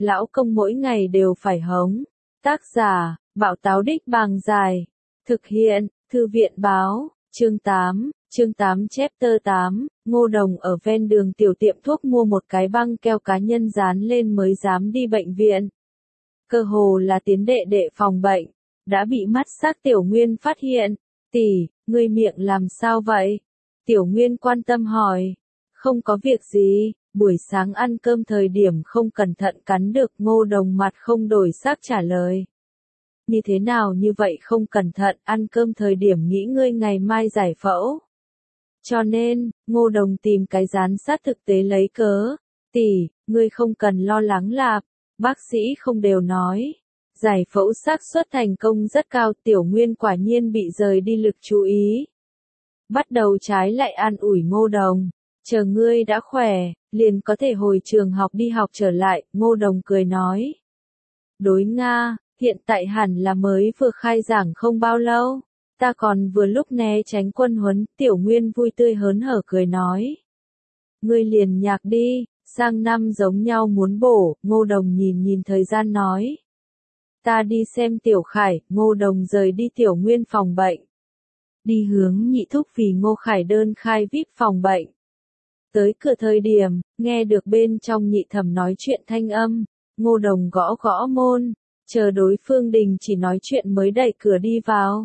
lão công mỗi ngày đều phải hống. Tác giả, Bảo Táo Đích Bàng Dài. Thực hiện, Thư viện báo, chương 8 chapter 8, Ngô Đồng ở ven đường tiểu tiệm thuốc mua một cái băng keo cá nhân dán lên mới dám đi bệnh viện. Cơ hồ là tiến đệ đệ phòng bệnh, đã bị mắt sắc Tiểu Nguyên phát hiện. Tỷ, ngươi miệng làm sao vậy? Tiểu Nguyên quan tâm hỏi. Không có việc gì, buổi sáng ăn cơm thời điểm không cẩn thận cắn được. Ngô Đồng mặt không đổi sắc trả lời. Như thế nào như vậy không cẩn thận, ăn cơm thời điểm nghĩ ngươi ngày mai giải phẫu. Cho nên, Ngô Đồng tìm cái dán sát thực tế lấy cớ. Tỷ, ngươi không cần lo lắng lạp, bác sĩ không đều nói. Giải phẫu xác suất thành công rất cao. Tiểu Nguyên quả nhiên bị rời đi lực chú ý. Bắt đầu trái lại an ủi Ngô Đồng. Chờ ngươi đã khỏe, liền có thể hồi trường học đi học trở lại. Ngô Đồng cười nói. Đối Nga, hiện tại hẳn là mới vừa khai giảng không bao lâu. Ta còn vừa lúc né tránh quân huấn. Tiểu Nguyên vui tươi hớn hở cười nói. Ngươi liền nhạc đi, sang năm giống nhau muốn bổ. Ngô Đồng nhìn thời gian nói. Ta đi xem Tiểu Khải. Ngô Đồng rời đi Tiểu Nguyên phòng bệnh. Đi hướng Nhị Thúc vì Ngô Khải đơn khai VIP phòng bệnh. Tới cửa thời điểm, nghe được bên trong Nhị Thẩm nói chuyện thanh âm. Ngô Đồng gõ gõ môn, chờ đối phương đình chỉ nói chuyện mới đẩy cửa đi vào.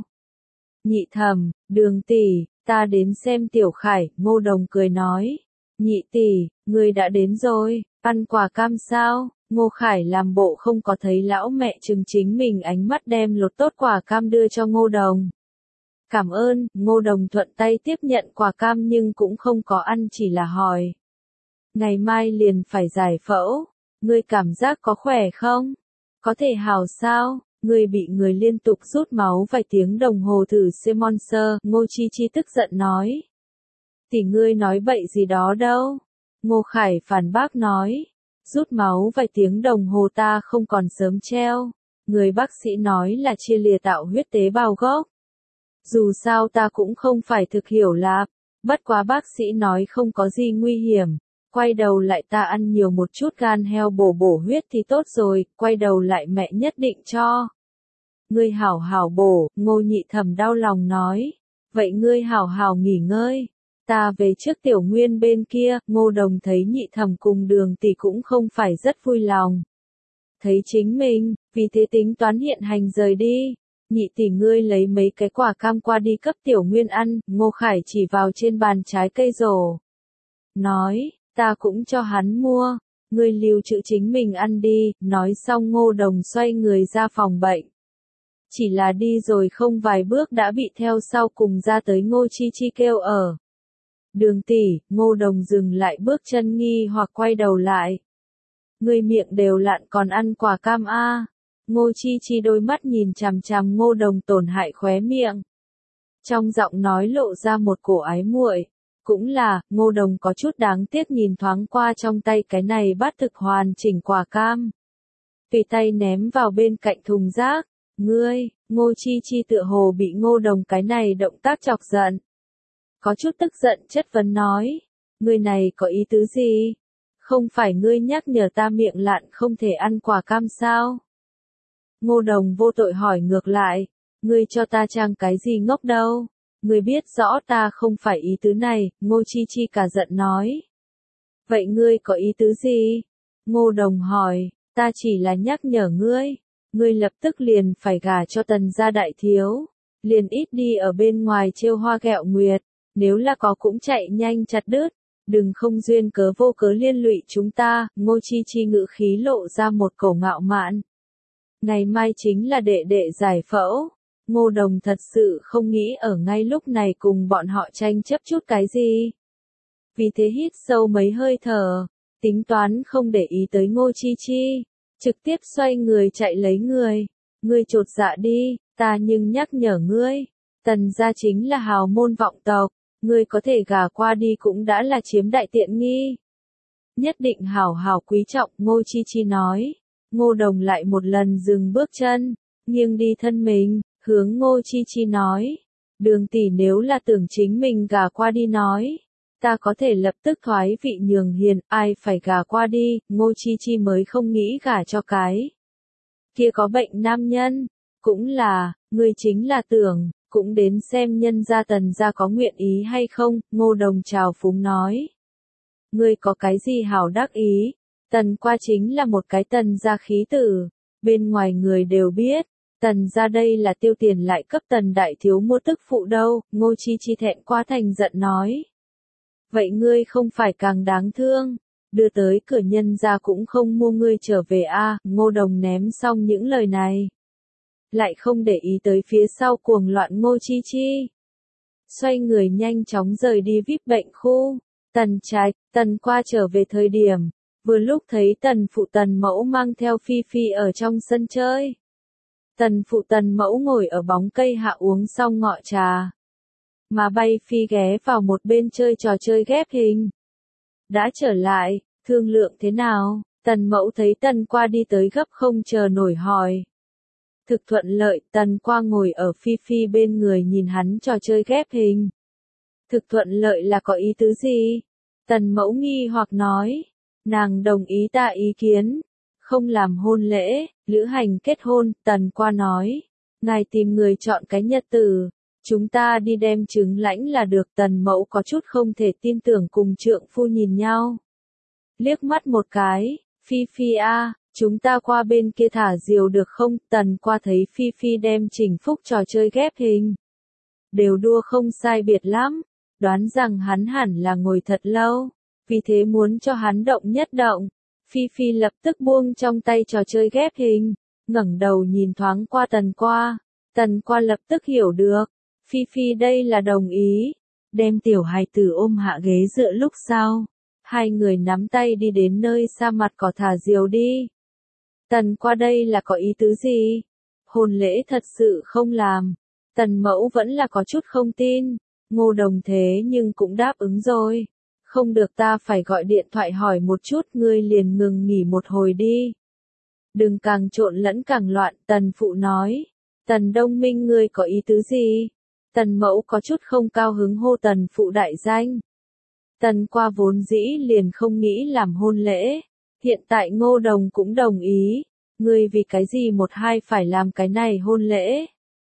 Nhị Thẩm, Đường tỷ, ta đến xem Tiểu Khải. Ngô Đồng cười nói. Nhị tỷ, ngươi đã đến rồi, ăn quả cam sao? Ngô Khải làm bộ không có thấy lão mẹ chừng chính mình, ánh mắt đem lột tốt quả cam đưa cho Ngô Đồng. Cảm ơn. Ngô Đồng thuận tay tiếp nhận quả cam nhưng cũng không có ăn, chỉ là hỏi. Ngày mai liền phải giải phẫu, ngươi cảm giác có khỏe không? Có thể hào sao? Ngươi bị người liên tục rút máu vài tiếng đồng hồ thử Simonser. Ngô Chi Chi tức giận nói. Tỷ ngươi nói bậy gì đó đâu. Ngô Khải phản bác nói. Rút máu vài tiếng đồng hồ ta không còn sớm treo. Người bác sĩ nói là chia lìa tạo huyết tế bào gốc. Dù sao ta cũng không phải thực hiểu lạp. Bất quá bác sĩ nói không có gì nguy hiểm. Quay đầu lại ta ăn nhiều một chút gan heo bổ huyết thì tốt rồi. Quay đầu lại mẹ nhất định cho. Ngươi hảo hảo bổ. Ngô Nhị Thẩm đau lòng nói. Vậy ngươi hảo hảo nghỉ ngơi. Ta về trước Tiểu Nguyên bên kia. Ngô Đồng thấy Nhị Thẩm cùng Đường tỷ cũng không phải rất vui lòng. Thấy chính mình, vì thế tính toán hiện hành rời đi. Nhị tỷ ngươi lấy mấy cái quả cam qua đi cấp Tiểu Nguyên ăn. Ngô Khải chỉ vào trên bàn trái cây rổ. Nói, ta cũng cho hắn mua. Ngươi lưu trữ chính mình ăn đi. Nói xong Ngô Đồng xoay người ra phòng bệnh. Chỉ là đi rồi không vài bước đã bị theo sau cùng ra tới Ngô Chi Chi kêu ở. Đường tỷ. Ngô Đồng dừng lại bước chân nghi hoặc quay đầu lại. Ngươi miệng đều lạn còn ăn quả cam a? Ngô Chi Chi đôi mắt nhìn chằm chằm Ngô Đồng tổn hại khóe miệng. Trong giọng nói lộ ra một cổ ái muội. Cũng là, Ngô Đồng có chút đáng tiếc nhìn thoáng qua trong tay cái này bát thực hoàn chỉnh quả cam. Tùy tay ném vào bên cạnh thùng rác. Ngươi, Ngô Chi Chi tựa hồ bị Ngô Đồng cái này động tác chọc giận. Có chút tức giận chất vấn nói. Ngươi này có ý tứ gì? Không phải ngươi nhắc nhở ta miệng lạn không thể ăn quả cam sao? Ngô Đồng vô tội hỏi ngược lại. Ngươi cho ta trang cái gì ngốc đâu? Ngươi biết rõ ta không phải ý tứ này. Ngô Chi Chi cả giận nói. Vậy ngươi có ý tứ gì? Ngô Đồng hỏi. Ta chỉ là nhắc nhở ngươi. Ngươi lập tức liền phải gả cho Tần gia đại thiếu. Liền ít đi ở bên ngoài trêu hoa ghẹo nguyệt. Nếu là có cũng chạy nhanh chặt đứt. Đừng không duyên cớ vô cớ liên lụy chúng ta. Ngô Chi Chi ngữ khí lộ ra một cổ ngạo mạn. Ngày mai chính là đệ đệ giải phẫu. Ngô Đồng thật sự không nghĩ ở ngay lúc này cùng bọn họ tranh chấp chút cái gì. Vì thế hít sâu mấy hơi thở. Tính toán không để ý tới Ngô Chi Chi. Trực tiếp xoay người chạy lấy người. Ngươi chột dạ đi, ta nhưng nhắc nhở ngươi. Tần gia chính là hào môn vọng tộc. Ngươi có thể gả qua đi cũng đã là chiếm đại tiện nghi. Nhất định hảo hảo quý trọng. Ngô Chi Chi nói. Ngô Đồng lại một lần dừng bước chân, nghiêng đi thân mình, hướng Ngô Chi Chi nói. Đường tỷ nếu là tưởng chính mình gả qua đi nói. ta có thể lập tức thoái vị nhường hiền, ai phải gả qua đi, Ngô Chi Chi mới không nghĩ gả cho cái. Kia có bệnh nam nhân, cũng là, ngươi chính là tưởng, cũng đến xem nhân gia Tần gia có nguyện ý hay không, Ngô Đồng trào phúng nói. Ngươi có cái gì hảo đắc ý, Tần qua chính là một cái Tần gia khí tử, bên ngoài người đều biết, Tần gia đây là tiêu tiền lại cấp Tần đại thiếu mua tức phụ đâu, Ngô Chi Chi thẹn quá thành giận nói. Vậy ngươi không phải càng đáng thương, đưa tới cửa nhân gia cũng không mua ngươi trở về a, Ngô Đồng ném xong những lời này. Lại không để ý tới phía sau cuồng loạn Ngô Chi Chi. Xoay người nhanh chóng rời đi VIP bệnh khu, Tần Trạch, Tần qua trở về thời điểm, vừa lúc thấy Tần phụ Tần mẫu mang theo Phi Phi ở trong sân chơi. Tần phụ Tần mẫu ngồi ở bóng cây hạ uống xong ngọ trà. Mà bay Phi ghé vào một bên chơi trò chơi ghép hình. Đã trở lại, thương lượng thế nào? Tần mẫu thấy Tần qua đi tới gấp không chờ nổi hỏi. Thực thuận lợi, Tần qua ngồi ở Phi Phi bên người nhìn hắn trò chơi ghép hình. Thực thuận lợi là có ý tứ gì? Tần mẫu nghi hoặc nói. Nàng đồng ý ta ý kiến. Không làm hôn lễ, lữ hành kết hôn, Tần qua nói. Ngài tìm người chọn cái nhật tử. Chúng ta đi đem trứng lãnh là được. Tần mẫu có chút không thể tin tưởng cùng trượng phu nhìn nhau. Liếc mắt một cái, Phi Phi a, chúng ta qua bên kia thả diều được không? Tần qua thấy Phi Phi đem Trình Phúc trò chơi ghép hình. Đều đua không sai biệt lắm, đoán rằng hắn hẳn là ngồi thật lâu, vì thế muốn cho hắn động nhất động. Phi Phi lập tức buông trong tay trò chơi ghép hình, ngẩng đầu nhìn thoáng qua Tần qua lập tức hiểu được, Phi Phi đây là đồng ý, đem tiểu hài tử ôm hạ ghế dựa lúc sau. Hai người nắm tay đi đến nơi sa mặt cỏ thả diều đi. Tần qua đây là có ý tứ gì? Hôn lễ thật sự không làm. Tần mẫu vẫn là có chút không tin. Ngô Đồng thế nhưng cũng đáp ứng rồi. Không được ta phải gọi điện thoại hỏi một chút, ngươi liền ngừng nghỉ một hồi đi. Đừng càng trộn lẫn càng loạn, Tần phụ nói. Tần Đông Minh ngươi có ý tứ gì? Tần mẫu có chút không cao hứng hô Tần phụ đại danh. Tần qua vốn dĩ liền không nghĩ làm hôn lễ. Hiện tại Ngô Đồng cũng đồng ý. Ngươi vì cái gì một hai phải làm cái này hôn lễ?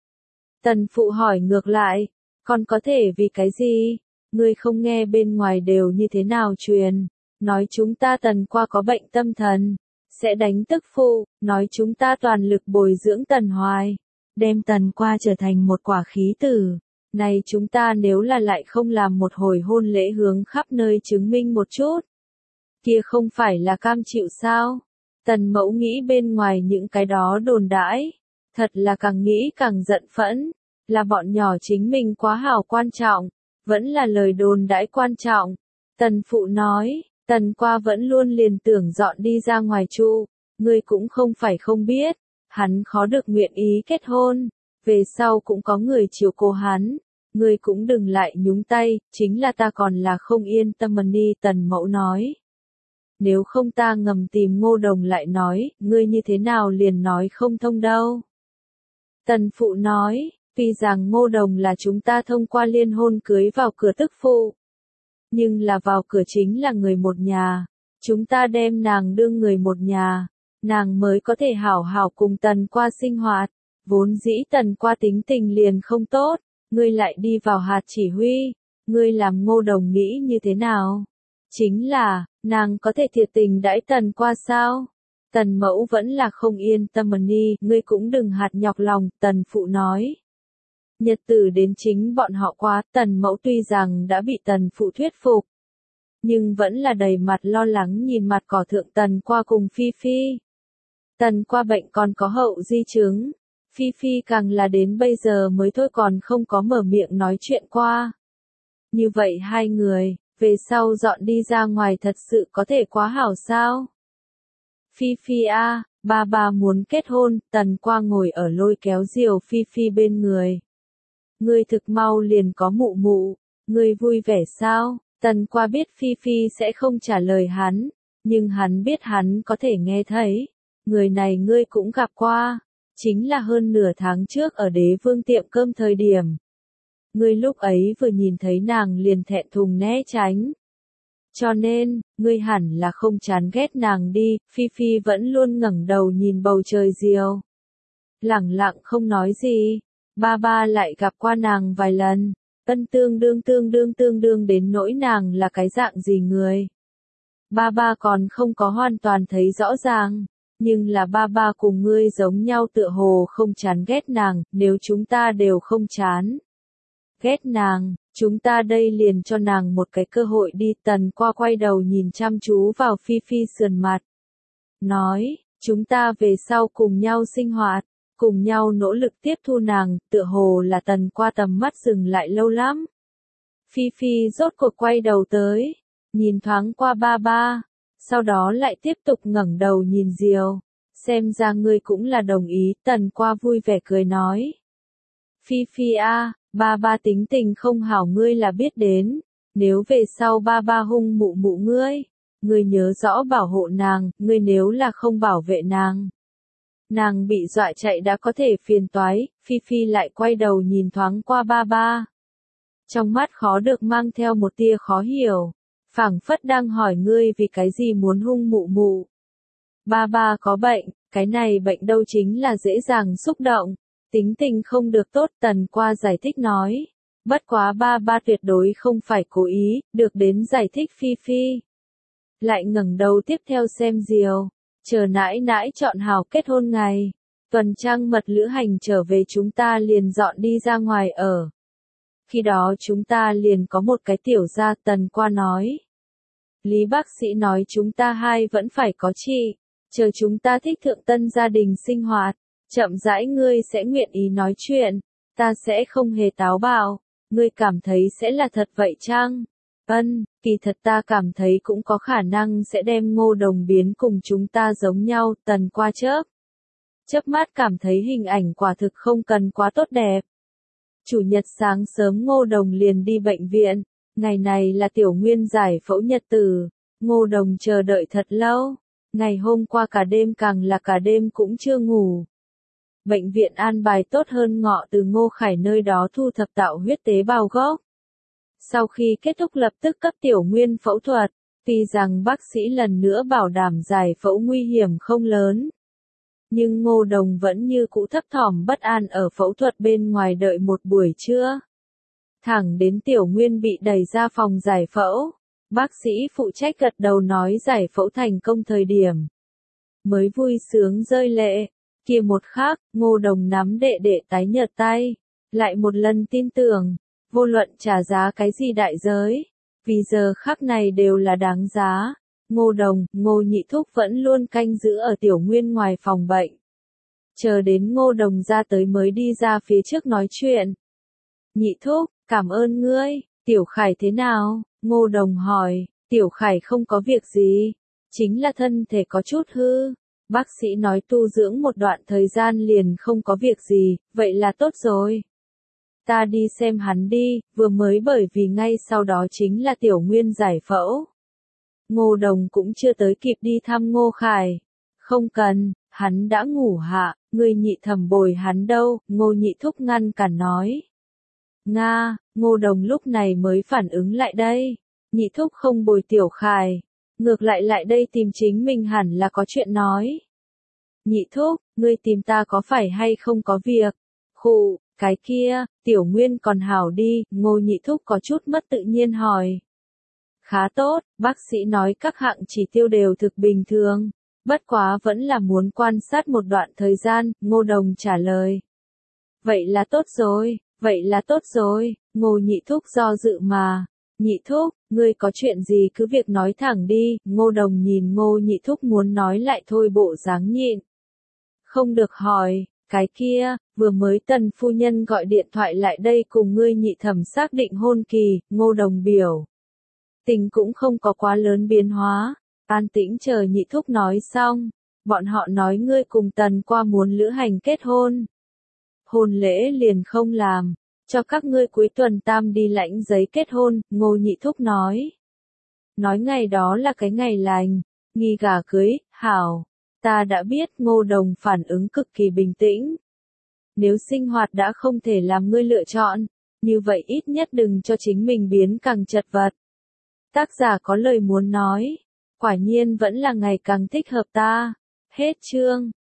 Tần phụ hỏi ngược lại. Còn có thể vì cái gì? Ngươi không nghe bên ngoài đều như thế nào truyền. Nói chúng ta Tần qua có bệnh tâm thần. Sẽ đánh tức phụ. Nói chúng ta toàn lực bồi dưỡng Tần Hoài. Đem Tần qua trở thành một quả khí tử. Này chúng ta nếu là lại không làm một hồi hôn lễ hướng khắp nơi chứng minh một chút. Kia không phải là cam chịu sao? Tần mẫu nghĩ bên ngoài những cái đó đồn đãi. Thật là càng nghĩ càng giận phẫn. Là bọn nhỏ chính mình quá hảo quan trọng. Vẫn là lời đồn đãi quan trọng. Tần phụ nói, Tần qua vẫn luôn liền tưởng dọn đi ra ngoài trụ. Ngươi cũng không phải không biết. Hắn khó được nguyện ý kết hôn. Về sau cũng có người chiều cố hắn. Ngươi cũng đừng lại nhúng tay, chính là ta còn là không yên tâm đi, Tần mẫu nói. Nếu không ta ngầm tìm Ngô Đồng lại nói, ngươi như thế nào liền nói không thông đâu. Tần phụ nói, tuy rằng Ngô Đồng là chúng ta thông qua liên hôn cưới vào cửa tức phụ. Nhưng là vào cửa chính là người một nhà. Chúng ta đem nàng đương người một nhà. Nàng mới có thể hảo hảo cùng Tần qua sinh hoạt. Vốn dĩ Tần qua tính tình liền không tốt. Ngươi lại đi vào hạt chỉ huy, ngươi làm Ngô Đồng nghĩ như thế nào? Chính là, nàng có thể thiệt tình đãi Tần qua sao? Tần mẫu vẫn là không yên tâm đi, ngươi cũng đừng hạt nhọc lòng, Tần phụ nói. Nhật tử đến chính bọn họ quá, Tần mẫu tuy rằng đã bị Tần phụ thuyết phục. Nhưng vẫn là đầy mặt lo lắng nhìn mặt cỏ thượng Tần qua cùng Phi Phi. Tần qua bệnh còn có hậu di chứng. Phi Phi càng là đến bây giờ mới thôi còn không có mở miệng nói chuyện qua. Như vậy hai người, về sau dọn đi ra ngoài thật sự có thể quá hảo sao? Phi Phi a, ba muốn kết hôn, Tần qua ngồi ở lôi kéo diều Phi Phi bên người. Ngươi thực mau liền có mụ mụ, ngươi vui vẻ sao? Tần qua biết Phi Phi sẽ không trả lời hắn, nhưng hắn biết hắn có thể nghe thấy. Người này ngươi cũng gặp qua. Chính là hơn nửa tháng trước ở Đế Vương tiệm cơm thời điểm. ngươi lúc ấy vừa nhìn thấy nàng liền thẹn thùng né tránh. Cho nên, ngươi hẳn là không chán ghét nàng đi, Phi Phi vẫn luôn ngẩng đầu nhìn bầu trời diều. Lẳng lặng không nói gì, ba ba lại gặp qua nàng vài lần, tương đương đến nỗi nàng là cái dạng gì người. Ba ba còn không có hoàn toàn thấy rõ ràng, nhưng là ba ba cùng ngươi giống nhau tựa hồ không chán ghét nàng, nếu chúng ta đều không chán ghét nàng, chúng ta đây liền cho nàng một cái cơ hội đi. Tần Qua quay đầu nhìn chăm chú vào Phi Phi sườn mặt. Nói, chúng ta về sau cùng nhau sinh hoạt, cùng nhau nỗ lực tiếp thu nàng, tựa hồ là Tần Qua tầm mắt dừng lại lâu lắm. Phi Phi rốt cuộc quay đầu tới, nhìn thoáng qua ba ba, sau đó lại tiếp tục ngẩng đầu nhìn diều. Xem ra ngươi cũng là đồng ý, Tần Qua vui vẻ cười nói. Phi Phi a, ba ba tính tình không hảo ngươi là biết đến, nếu về sau ba ba hung mụ mụ ngươi nhớ rõ bảo hộ nàng, ngươi nếu là không bảo vệ nàng bị dọa chạy đã có thể phiền toái. Phi Phi lại quay đầu nhìn thoáng qua ba ba. Trong mắt khó được mang theo một tia khó hiểu, phảng phất đang hỏi ngươi vì cái gì muốn hung mụ mụ. Ba ba có bệnh, cái này bệnh đâu chính là dễ dàng xúc động, tính tình không được tốt. Tần Qua giải thích nói, bất quá ba ba tuyệt đối không phải cố ý, được đến giải thích Phi Phi. Lại ngẩng đầu tiếp theo xem diều, chờ nãi nãi chọn hảo kết hôn ngày, tuần trăng mật lữ hành trở về chúng ta liền dọn đi ra ngoài ở. Khi đó chúng ta liền có một cái tiểu gia. Tần Qua nói. Lý bác sĩ nói chúng ta hai vẫn phải có chị, chờ chúng ta thích thượng tân gia đình sinh hoạt, chậm rãi ngươi sẽ nguyện ý nói chuyện, ta sẽ không hề táo bạo, ngươi cảm thấy sẽ là thật vậy chăng? Kỳ thật ta cảm thấy cũng có khả năng sẽ đem Ngô Đồng biến cùng chúng ta giống nhau. Tần Qua chớp mắt cảm thấy hình ảnh quả thực không cần quá tốt đẹp. Chủ nhật sáng sớm Ngô Đồng liền đi bệnh viện, ngày này là Tiểu Nguyên giải phẫu nhật tử, Ngô Đồng chờ đợi thật lâu, ngày hôm qua cả đêm càng là cả đêm cũng chưa ngủ. Bệnh viện an bài tốt hơn ngọ từ Ngô Khải nơi đó thu thập tạo huyết tế bào gốc. Sau khi kết thúc lập tức cấp Tiểu Nguyên phẫu thuật, tuy rằng bác sĩ lần nữa bảo đảm giải phẫu nguy hiểm không lớn. Nhưng Ngô Đồng vẫn như cũ thấp thỏm bất an ở phẫu thuật bên ngoài đợi một buổi trưa. Thẳng đến Tiểu Nguyên bị đẩy ra phòng giải phẫu, bác sĩ phụ trách gật đầu nói giải phẫu thành công thời điểm. Mới vui sướng rơi lệ, kia một khắc, Ngô Đồng nắm đệ đệ tái nhợt tay, lại một lần tin tưởng, vô luận trả giá cái gì đại giới, vì giờ khắc này đều là đáng giá. Ngô Đồng, Ngô Nhị Thúc vẫn luôn canh giữ ở Tiểu Nguyên ngoài phòng bệnh. Chờ đến Ngô Đồng ra tới mới đi ra phía trước nói chuyện. Nhị Thúc, cảm ơn ngươi, Tiểu Khải thế nào? Ngô Đồng hỏi. Tiểu Khải không có việc gì, chính là thân thể có chút hư. Bác sĩ nói tu dưỡng một đoạn thời gian liền không có việc gì, vậy là tốt rồi. Ta đi xem hắn đi, vừa mới bởi vì ngay sau đó chính là Tiểu Nguyên giải phẫu. Ngô Đồng cũng chưa tới kịp đi thăm Ngô Khải. Không cần, hắn đã ngủ hạ, ngươi nhị thẩm bồi hắn đâu, Ngô Nhị Thúc ngăn cản nói. Nga, Ngô Đồng lúc này mới phản ứng lại đây. Nhị Thúc không bồi Tiểu Khải, ngược lại đây tìm chính mình hẳn là có chuyện nói. Nhị Thúc, ngươi tìm ta có phải hay không có việc? Khụ, cái kia, Tiểu Nguyên còn hảo đi, Ngô Nhị Thúc có chút mất tự nhiên hỏi. Khá tốt, bác sĩ nói các hạng chỉ tiêu đều thực bình thường, bất quá vẫn là muốn quan sát một đoạn thời gian. Ngô Đồng trả lời. Vậy là tốt rồi, Ngô Nhị Thúc do dự mà. Nhị Thúc, ngươi có chuyện gì cứ việc nói thẳng đi. Ngô Đồng nhìn Ngô Nhị Thúc muốn nói lại thôi bộ dáng nhịn. Không được hỏi, cái kia, vừa mới Tần phu nhân gọi điện thoại lại đây cùng ngươi nhị thẩm xác định hôn kỳ. Ngô Đồng biểu tình cũng không có quá lớn biến hóa, an tĩnh chờ Nhị Thúc nói xong. Bọn họ nói ngươi cùng Tần Qua muốn lữ hành kết hôn. Hôn lễ liền không làm, cho các ngươi cuối tuần tam đi lãnh giấy kết hôn. Ngô Nhị Thúc nói. Nói ngày đó là cái ngày lành, nghi gà cưới, hảo. Ta đã biết. Ngô Đồng phản ứng cực kỳ bình tĩnh. Nếu sinh hoạt đã không thể làm ngươi lựa chọn, như vậy ít nhất đừng cho chính mình biến càng chật vật. Tác giả có lời muốn nói, quả nhiên vẫn là ngày càng thích hợp ta. Hết chương.